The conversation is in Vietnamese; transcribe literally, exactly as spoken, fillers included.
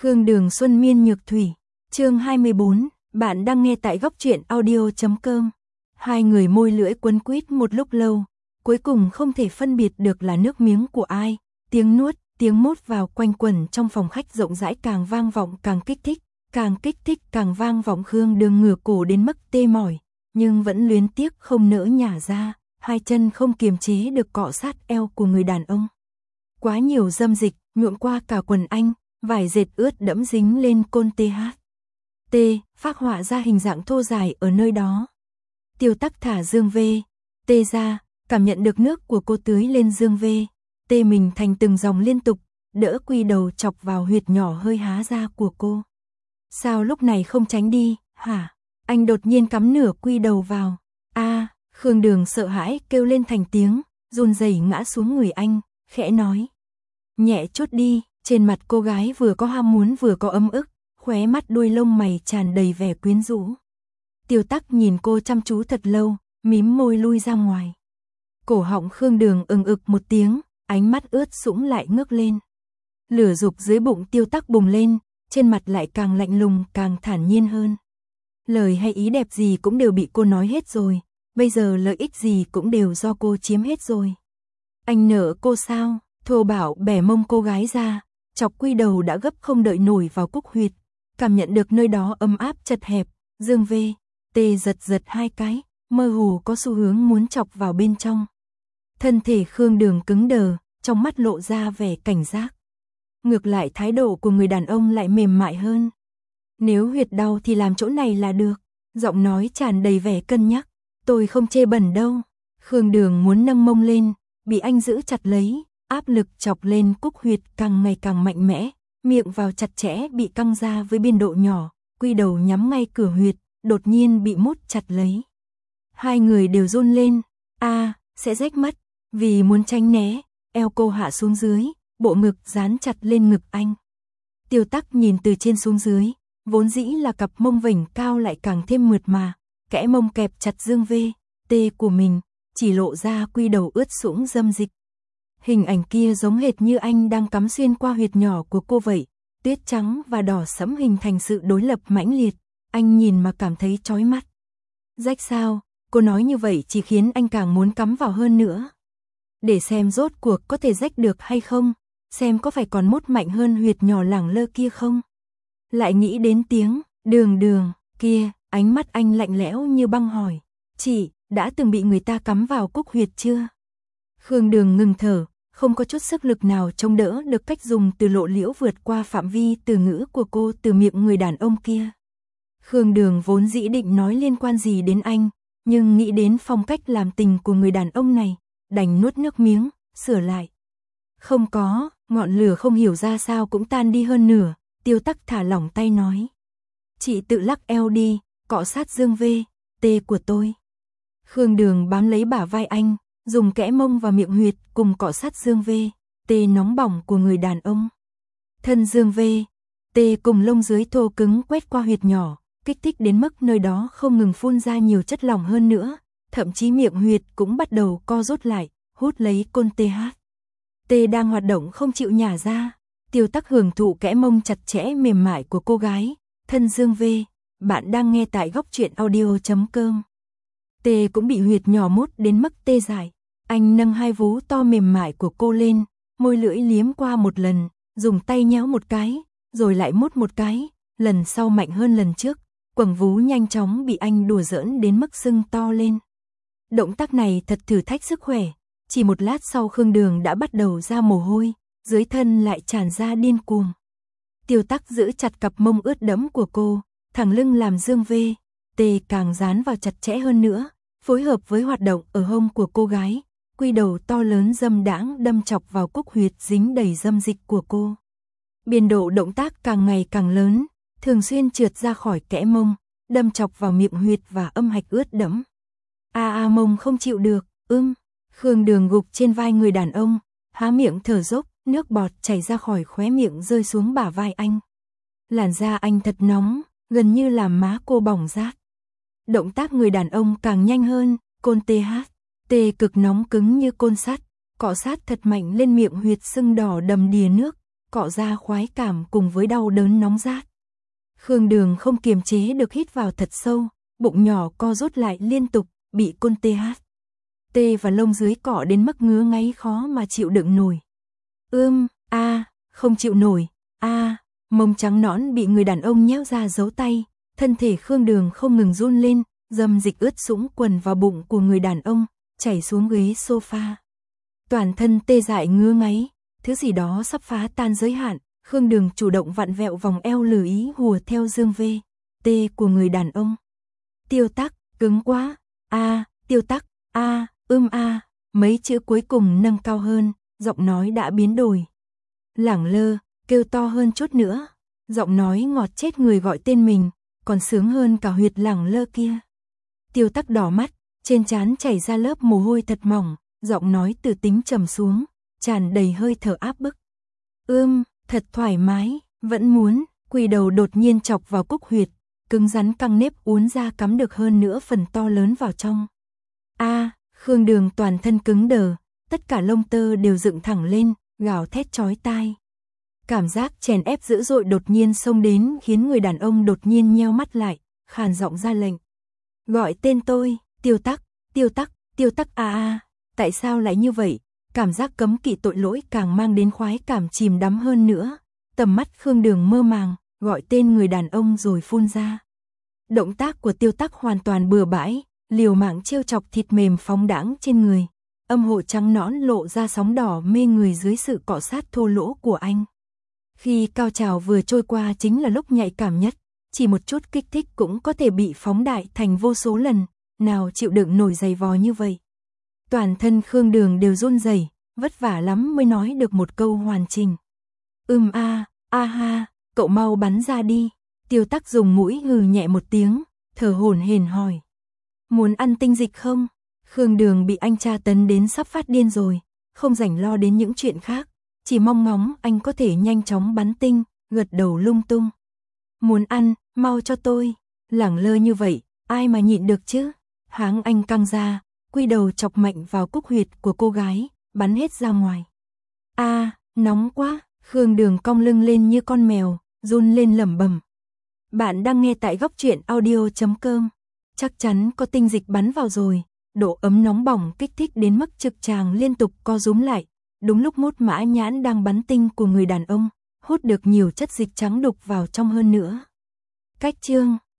Khương Đường Xuân Miên Nhược Thủy, chương hai mươi bốn, bạn đang nghe tại góc truyện audio chấm com. Hai người môi lưỡi quấn quýt một lúc lâu, cuối cùng không thể phân biệt được là nước miếng của ai, tiếng nuốt, tiếng mốt vào quanh quẩn trong phòng khách rộng rãi càng vang vọng càng kích thích, càng kích thích càng vang vọng. Khương Đường ngửa cổ đến mức tê mỏi, nhưng vẫn luyến tiếc không nỡ nhả ra, hai chân không kiềm chế được cọ sát eo của người đàn ông. Quá nhiều dâm dịch, nhuộm qua cả quần anh, vải dệt ướt đẫm dính lên côn tê hát. T, phác họa ra hình dạng thô dài ở nơi đó. Tiêu Tắc thả dương vê, tê ra, cảm nhận được nước của cô tưới lên dương vê, tê mình thành từng dòng liên tục, đỡ quy đầu chọc vào huyệt nhỏ hơi há ra của cô. Sao lúc này không tránh đi, hả? Anh đột nhiên cắm nửa quy đầu vào. A, Khương Đường sợ hãi kêu lên thành tiếng, run rẩy ngã xuống người anh, khẽ nói. Nhẹ chút đi. Trên mặt cô gái vừa có ham muốn vừa có ấm ức, khóe mắt đuôi lông mày tràn đầy vẻ quyến rũ. Tiêu Tắc nhìn cô chăm chú thật lâu, mím môi lui ra ngoài. Cổ họng Khương Đường ừng ực một tiếng, ánh mắt ướt sũng lại ngước lên. Lửa dục dưới bụng Tiêu Tắc bùng lên, trên mặt lại càng lạnh lùng càng thản nhiên hơn. Lời hay ý đẹp gì cũng đều bị cô nói hết rồi, bây giờ lợi ích gì cũng đều do cô chiếm hết rồi. Anh nợ cô sao? Thô Bảo bẻ mông cô gái ra, chọc quy đầu đã gấp không đợi nổi vào cúc huyệt, cảm nhận được nơi đó ấm áp chật hẹp, dương vê, tê giật giật hai cái, mơ hồ có xu hướng muốn chọc vào bên trong. Thân thể Khương Đường cứng đờ, trong mắt lộ ra vẻ cảnh giác. Ngược lại thái độ của người đàn ông lại mềm mại hơn. Nếu huyệt đau thì làm chỗ này là được, giọng nói tràn đầy vẻ cân nhắc, tôi không chê bẩn đâu. Khương Đường muốn nâng mông lên, bị anh giữ chặt lấy. Áp lực chọc lên cúc huyệt càng ngày càng mạnh mẽ, miệng vào chặt chẽ bị căng ra với biên độ nhỏ, quy đầu nhắm ngay cửa huyệt, đột nhiên bị mút chặt lấy. Hai người đều run lên, a, à, sẽ rách mất, vì muốn tránh né, eo cô hạ xuống dưới, bộ ngực dán chặt lên ngực anh. Tiêu Tắc nhìn từ trên xuống dưới, vốn dĩ là cặp mông vểnh cao lại càng thêm mượt mà, kẽ mông kẹp chặt dương vê, tê của mình, chỉ lộ ra quy đầu ướt sũng dâm dịch. Hình ảnh kia giống hệt như anh đang cắm xuyên qua huyệt nhỏ của cô vậy, tuyết trắng và đỏ sẫm hình thành sự đối lập mãnh liệt, anh nhìn mà cảm thấy chói mắt. Rách sao? Cô nói như vậy chỉ khiến anh càng muốn cắm vào hơn nữa. Để xem rốt cuộc có thể rách được hay không, xem có phải còn mút mạnh hơn huyệt nhỏ lẳng lơ kia không. Lại nghĩ đến tiếng, Đường Đường, kia, ánh mắt anh lạnh lẽo như băng hỏi, chị, đã từng bị người ta cắm vào cúc huyệt chưa? Khương Đường ngừng thở. Không có chút sức lực nào chống đỡ được cách dùng từ lộ liễu vượt qua phạm vi từ ngữ của cô từ miệng người đàn ông kia. Khương Đường vốn dĩ định nói liên quan gì đến anh, nhưng nghĩ đến phong cách làm tình của người đàn ông này, đành nuốt nước miếng, sửa lại. Không có, ngọn lửa không hiểu ra sao cũng tan đi hơn nửa, Tiêu Tắc thả lỏng tay nói. Chị tự lắc eo đi, cọ sát dương vê, tê của tôi. Khương Đường bám lấy bả vai anh. Dùng kẽ mông và miệng huyệt cùng cọ sát dương vê, tê nóng bỏng của người đàn ông. Thân dương vê, tê cùng lông dưới thô cứng quét qua huyệt nhỏ, kích thích đến mức nơi đó không ngừng phun ra nhiều chất lỏng hơn nữa, thậm chí miệng huyệt cũng bắt đầu co rút lại, hút lấy côn tê hát. Tê đang hoạt động không chịu nhả ra, Tiêu Tắc hưởng thụ kẽ mông chặt chẽ mềm mại của cô gái, thân dương vê, bạn đang nghe tại góc truyện audio chấm com. Tê cũng bị huyệt nhỏ mút đến mức tê dại. Anh nâng hai vú to mềm mại của cô lên, môi lưỡi liếm qua một lần, dùng tay nhéo một cái, rồi lại mút một cái, lần sau mạnh hơn lần trước, quầng vú nhanh chóng bị anh đùa giỡn đến mức sưng to lên. Động tác này thật thử thách sức khỏe, chỉ một lát sau Khương Đường đã bắt đầu ra mồ hôi, dưới thân lại tràn ra điên cuồng. Tiêu Tắc giữ chặt cặp mông ướt đẫm của cô, thẳng lưng làm dương vê, tê càng dán vào chặt chẽ hơn nữa, phối hợp với hoạt động ở hông của cô gái, quy đầu to lớn dâm đãng đâm chọc vào cúc huyệt dính đầy dâm dịch của cô. Biên độ động tác càng ngày càng lớn, thường xuyên trượt ra khỏi kẽ mông, đâm chọc vào miệng huyệt và âm hạch ướt đẫm. A a mông không chịu được, ưm. Khương Đường gục trên vai người đàn ông, há miệng thở dốc, nước bọt chảy ra khỏi khóe miệng rơi xuống bả vai anh. Làn da anh thật nóng, gần như làm má cô bỏng rát. Động tác người đàn ông càng nhanh hơn, côn tê hát, tê cực nóng cứng như côn sắt, cọ sát thật mạnh lên miệng huyệt sưng đỏ đầm đìa nước, cọ ra khoái cảm cùng với đau đớn nóng rát. Khương Đường không kiềm chế được hít vào thật sâu, bụng nhỏ co rút lại liên tục, bị côn tê hát. Tê và lông dưới cọ đến mức ngứa ngáy khó mà chịu đựng nổi. Ưm, a, không chịu nổi, a, mông trắng nõn bị người đàn ông nhéo ra giấu tay, thân thể Khương Đường không ngừng run lên, dâm dịch ướt sũng quần vào bụng của người đàn ông, chảy xuống ghế sofa. Toàn thân tê dại ngứa ngáy, thứ gì đó sắp phá tan giới hạn, Khương Đường chủ động vặn vẹo vòng eo lử ý hùa theo dương vê, tê của người đàn ông. Tiêu Tắc, cứng quá, a, Tiêu Tắc, a, ưm a, mấy chữ cuối cùng nâng cao hơn, giọng nói đã biến đổi. Lẳng Lơ, kêu to hơn chút nữa, giọng nói ngọt chết người gọi tên mình, còn sướng hơn cả huyệt Lẳng Lơ kia. Tiêu Tắc đỏ mắt, trên trán chảy ra lớp mồ hôi thật mỏng, giọng nói từ tính trầm xuống, tràn đầy hơi thở áp bức. Ưm, thật thoải mái, vẫn muốn, quỳ đầu đột nhiên chọc vào cúc huyệt, cứng rắn căng nếp uốn ra cắm được hơn nữa phần to lớn vào trong. A, Khương Đường toàn thân cứng đờ, tất cả lông tơ đều dựng thẳng lên, gào thét chói tai. Cảm giác chèn ép dữ dội đột nhiên xông đến khiến người đàn ông đột nhiên nheo mắt lại, khàn giọng ra lệnh. Gọi tên tôi, Tiêu Tắc, Tiêu Tắc, Tiêu Tắc a a, tại sao lại như vậy? Cảm giác cấm kỵ tội lỗi càng mang đến khoái cảm chìm đắm hơn nữa. Tầm mắt Khương Đường mơ màng, gọi tên người đàn ông rồi phun ra. Động tác của Tiêu Tắc hoàn toàn bừa bãi, liều mạng trêu chọc thịt mềm phóng đãng trên người. Âm hộ trắng nõn lộ ra sóng đỏ mê người dưới sự cọ sát thô lỗ của anh. Khi cao trào vừa trôi qua chính là lúc nhạy cảm nhất, chỉ một chút kích thích cũng có thể bị phóng đại thành vô số lần, nào chịu đựng nổi dày vò như vậy. Toàn thân Khương Đường đều run rẩy, vất vả lắm mới nói được một câu hoàn chỉnh. Ưm a, a ha, cậu mau bắn ra đi. Tiêu Tắc dùng mũi hừ nhẹ một tiếng, thở hổn hển hỏi. Muốn ăn tinh dịch không? Khương Đường bị anh tra tấn đến sắp phát điên rồi, không rảnh lo đến những chuyện khác, chỉ mong ngóng anh có thể nhanh chóng bắn tinh, gật đầu lung tung. Muốn ăn, mau cho tôi. Lẳng Lơ như vậy, ai mà nhịn được chứ? Háng anh căng ra, quy đầu chọc mạnh vào cúc huyệt của cô gái, bắn hết ra ngoài. A, nóng quá. Khương Đường cong lưng lên như con mèo, run lên lẩm bẩm. Bạn đang nghe tại góc truyện audio chấm com. Chắc chắn có tinh dịch bắn vào rồi, độ ấm nóng bỏng kích thích đến mức trực tràng liên tục co rúm lại. Đúng lúc Mốt Mã Nhãn đang bắn tinh của người đàn ông, hút được nhiều chất dịch trắng đục vào trong hơn nữa. Cách chương